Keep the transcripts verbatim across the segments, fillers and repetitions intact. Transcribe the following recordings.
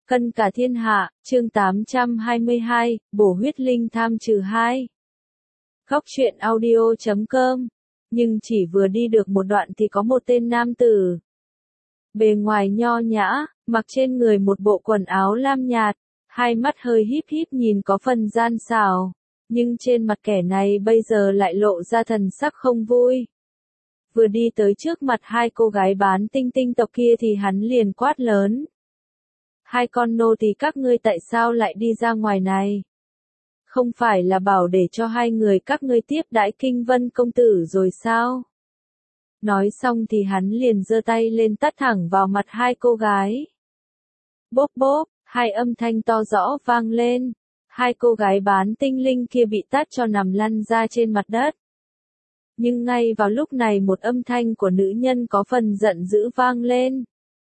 Cân cả thiên hạ, chương tám trăm hai mươi hai, bổ huyết linh tham trừ hai. Góc truyện audio chấm com. Nhưng chỉ vừa đi được một đoạn thì có một tên nam tử. Bề ngoài nho nhã, mặc trên người một bộ quần áo lam nhạt, hai mắt hơi híp híp nhìn có phần gian xảo. Nhưng trên mặt kẻ này bây giờ lại lộ ra thần sắc không vui. Vừa đi tới trước mặt hai cô gái bán tinh tinh tộc kia thì hắn liền quát lớn. Hai con nô tỳ các ngươi tại sao lại đi ra ngoài này? Không phải là bảo để cho hai người các ngươi tiếp đãi Kinh Vân công tử rồi sao? Nói xong thì hắn liền giơ tay lên tát thẳng vào mặt hai cô gái. Bốp bốp, hai âm thanh to rõ vang lên. Hai cô gái bán tinh linh kia bị tát cho nằm lăn ra trên mặt đất. Nhưng ngay vào lúc này một âm thanh của nữ nhân có phần giận dữ vang lên.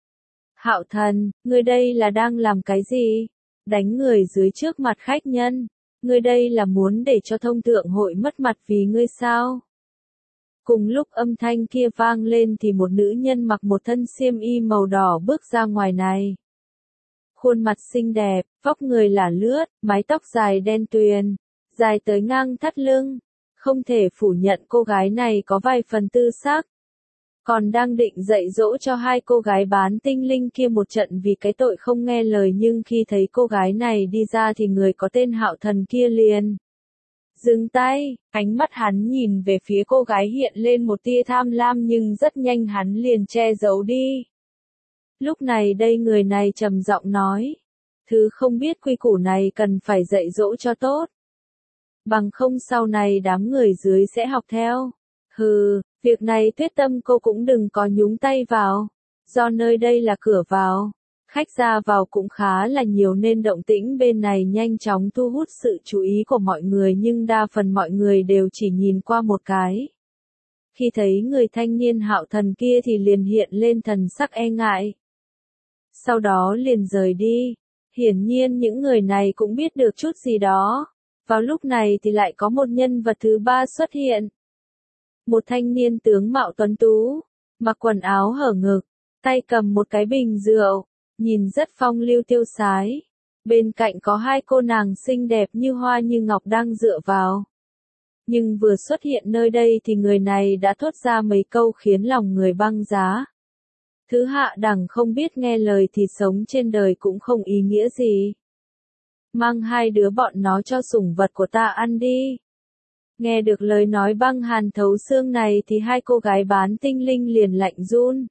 Hạo Thần, ngươi đây là đang làm cái gì? Đánh người dưới trước mặt khách nhân. Ngươi đây là muốn để cho thông thượng hội mất mặt vì ngươi sao? Cùng lúc âm thanh kia vang lên thì một nữ nhân mặc một thân xiêm y màu đỏ bước ra ngoài này. Khuôn mặt xinh đẹp, vóc người là lướt, mái tóc dài đen tuyền, dài tới ngang thắt lưng. Không thể phủ nhận cô gái này có vài phần tư sắc. Còn đang định dạy dỗ cho hai cô gái bán tinh linh kia một trận vì cái tội không nghe lời, nhưng khi thấy cô gái này đi ra thì người có tên Hạo Thần kia liền dừng tay, ánh mắt hắn nhìn về phía cô gái hiện lên một tia tham lam nhưng rất nhanh hắn liền che giấu đi. Lúc này đây người này trầm giọng nói, thứ không biết quy củ này cần phải dạy dỗ cho tốt. Bằng không sau này đám người dưới sẽ học theo. Hừ, việc này Tuyết Tâm cô cũng đừng có nhúng tay vào. Do nơi đây là cửa vào, khách ra vào cũng khá là nhiều nên động tĩnh bên này nhanh chóng thu hút sự chú ý của mọi người, nhưng đa phần mọi người đều chỉ nhìn qua một cái. Khi thấy người thanh niên Hạo Thần kia thì liền hiện lên thần sắc e ngại. Sau đó liền rời đi. Hiển nhiên những người này cũng biết được chút gì đó. Vào lúc này thì lại có một nhân vật thứ ba xuất hiện. Một thanh niên tướng mạo tuấn tú, mặc quần áo hở ngực, tay cầm một cái bình rượu, nhìn rất phong lưu tiêu sái. Bên cạnh có hai cô nàng xinh đẹp như hoa như ngọc đang dựa vào. Nhưng vừa xuất hiện nơi đây thì người này đã thốt ra mấy câu khiến lòng người băng giá. Thứ hạ đẳng không biết nghe lời thì sống trên đời cũng không ý nghĩa gì. Mang hai đứa bọn nó cho sủng vật của ta ăn đi. Nghe được lời nói băng hàn thấu xương này thì hai cô gái bán tinh linh liền lạnh run.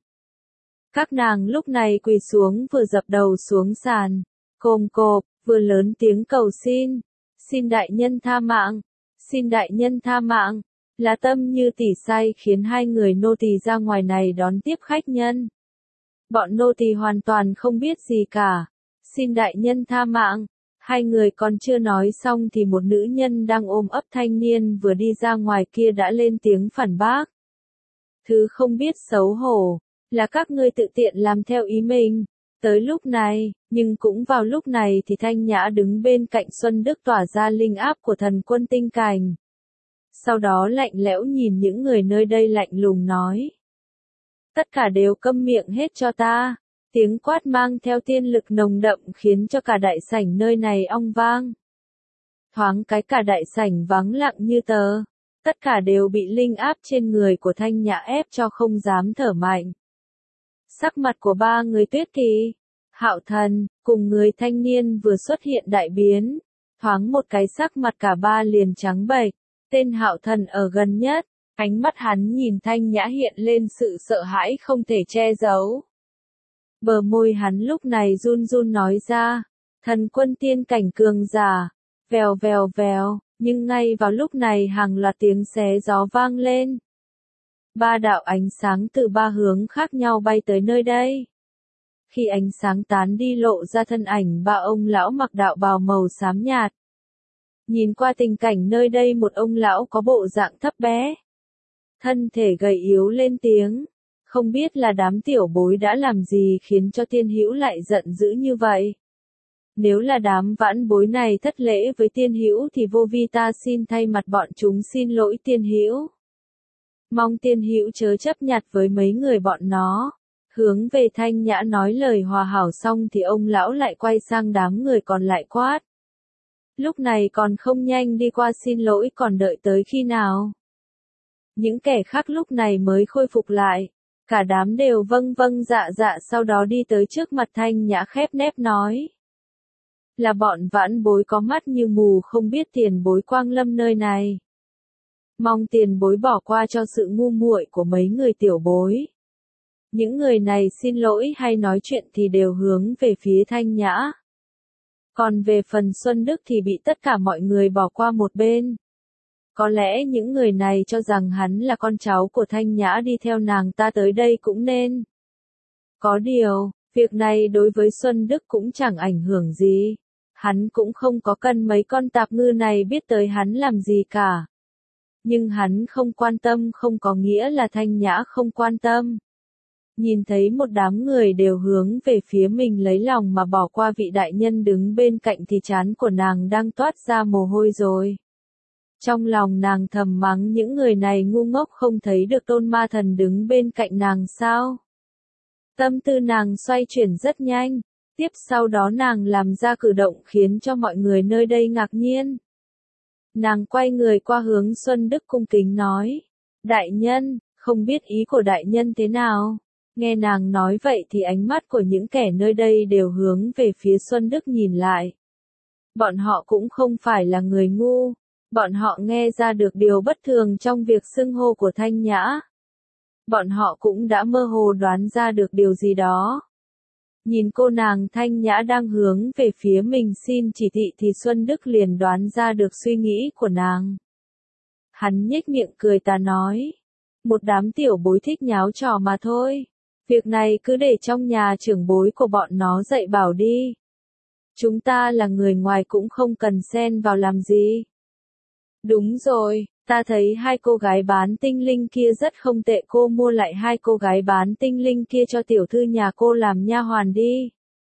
Các nàng lúc này quỳ xuống vừa dập đầu xuống sàn, cồm cộp, vừa lớn tiếng cầu xin. Xin đại nhân tha mạng, xin đại nhân tha mạng. Lá Tâm như tỉ say khiến hai người nô tỳ ra ngoài này đón tiếp khách nhân. Bọn nô tỳ hoàn toàn không biết gì cả. Xin đại nhân tha mạng. Hai người còn chưa nói xong thì một nữ nhân đang ôm ấp thanh niên vừa đi ra ngoài kia đã lên tiếng phản bác. Thứ không biết xấu hổ, là các ngươi tự tiện làm theo ý mình. Tới lúc này, nhưng cũng vào lúc này thì Thanh Nhã đứng bên cạnh Xuân Đức tỏa ra linh áp của thần quân tinh cảnh. Sau đó lạnh lẽo nhìn những người nơi đây lạnh lùng nói. Tất cả đều câm miệng hết cho ta. Tiếng quát mang theo tiên lực nồng đậm khiến cho cả đại sảnh nơi này ong vang. Thoáng cái cả đại sảnh vắng lặng như tờ. Tất cả đều bị linh áp trên người của Thanh Nhã ép cho không dám thở mạnh. Sắc mặt của ba người Tuyết Kỳ, Hạo Thần, cùng người thanh niên vừa xuất hiện đại biến. Thoáng một cái sắc mặt cả ba liền trắng bệch. Tên Hạo Thần ở gần nhất, ánh mắt hắn nhìn Thanh Nhã hiện lên sự sợ hãi không thể che giấu. Bờ môi hắn lúc này run run nói ra, thần quân tiên cảnh cường giả, vèo vèo vèo, nhưng ngay vào lúc này hàng loạt tiếng xé gió vang lên. Ba đạo ánh sáng từ ba hướng khác nhau bay tới nơi đây. Khi ánh sáng tán đi lộ ra thân ảnh ba ông lão mặc đạo bào màu xám nhạt. Nhìn qua tình cảnh nơi đây một ông lão có bộ dạng thấp bé. Thân thể gầy yếu lên tiếng. Không biết là đám tiểu bối đã làm gì khiến cho tiên hữu lại giận dữ như vậy. Nếu là đám vãn bối này thất lễ với tiên hữu thì vô vi ta xin thay mặt bọn chúng xin lỗi tiên hữu. Mong tiên hữu chớ chấp nhặt với mấy người bọn nó. Hướng về Thanh Nhã nói lời hòa hảo xong thì ông lão lại quay sang đám người còn lại quát. Lúc này còn không nhanh đi qua xin lỗi, còn đợi tới khi nào? Những kẻ khác lúc này mới khôi phục lại. Cả đám đều vâng vâng dạ dạ, sau đó đi tới trước mặt Thanh Nhã khép nép nói. Là bọn vãn bối có mắt như mù, không biết tiền bối quang lâm nơi này. Mong tiền bối bỏ qua cho sự ngu muội của mấy người tiểu bối. Những người này xin lỗi hay nói chuyện thì đều hướng về phía Thanh Nhã. Còn về phần Xuân Đức thì bị tất cả mọi người bỏ qua một bên. Có lẽ những người này cho rằng hắn là con cháu của Thanh Nhã, đi theo nàng ta tới đây cũng nên. Có điều, việc này đối với Xuân Đức cũng chẳng ảnh hưởng gì. Hắn cũng không có cần mấy con tạp ngư này biết tới hắn làm gì cả. Nhưng hắn không quan tâm không có nghĩa là Thanh Nhã không quan tâm. Nhìn thấy một đám người đều hướng về phía mình lấy lòng mà bỏ qua vị đại nhân đứng bên cạnh thì trán của nàng đang toát ra mồ hôi rồi. Trong lòng nàng thầm mắng những người này ngu ngốc, không thấy được Tôn Ma Thần đứng bên cạnh nàng sao? Tâm tư nàng xoay chuyển rất nhanh, tiếp sau đó nàng làm ra cử động khiến cho mọi người nơi đây ngạc nhiên. Nàng quay người qua hướng Xuân Đức cung kính nói, đại nhân, không biết ý của đại nhân thế nào? Nghe nàng nói vậy thì ánh mắt của những kẻ nơi đây đều hướng về phía Xuân Đức nhìn lại. Bọn họ cũng không phải là người ngu, bọn họ nghe ra được điều bất thường trong việc xưng hô của Thanh Nhã. Bọn họ cũng đã mơ hồ đoán ra được điều gì đó. Nhìn cô nàng Thanh Nhã đang hướng về phía mình xin chỉ thị thì Xuân Đức liền đoán ra được suy nghĩ của nàng. Hắn nhếch miệng cười tà nói, một đám tiểu bối thích nháo trò mà thôi. Việc này cứ để trong nhà trưởng bối của bọn nó dạy bảo đi. Chúng ta là người ngoài cũng không cần xen vào làm gì. Đúng rồi, ta thấy hai cô gái bán tinh linh kia rất không tệ, cô mua lại hai cô gái bán tinh linh kia cho tiểu thư nhà cô làm nha hoàn đi.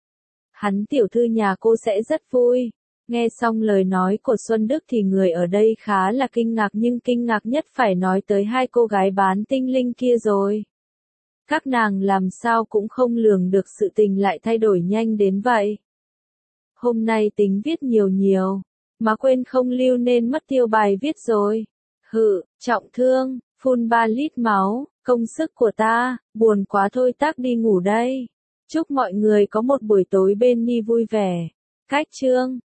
Hắn tiểu thư nhà cô sẽ rất vui. Nghe xong lời nói của Xuân Đức thì người ở đây khá là kinh ngạc, nhưng kinh ngạc nhất phải nói tới hai cô gái bán tinh linh kia rồi. Các nàng làm sao cũng không lường được sự tình lại thay đổi nhanh đến vậy. Hôm nay tính viết nhiều nhiều, mà quên không lưu nên mất tiêu bài viết rồi. Hự, trọng thương, phun ba lít máu, công sức của ta, buồn quá thôi tác đi ngủ đây. Chúc mọi người có một buổi tối bên ni vui vẻ. Cách chương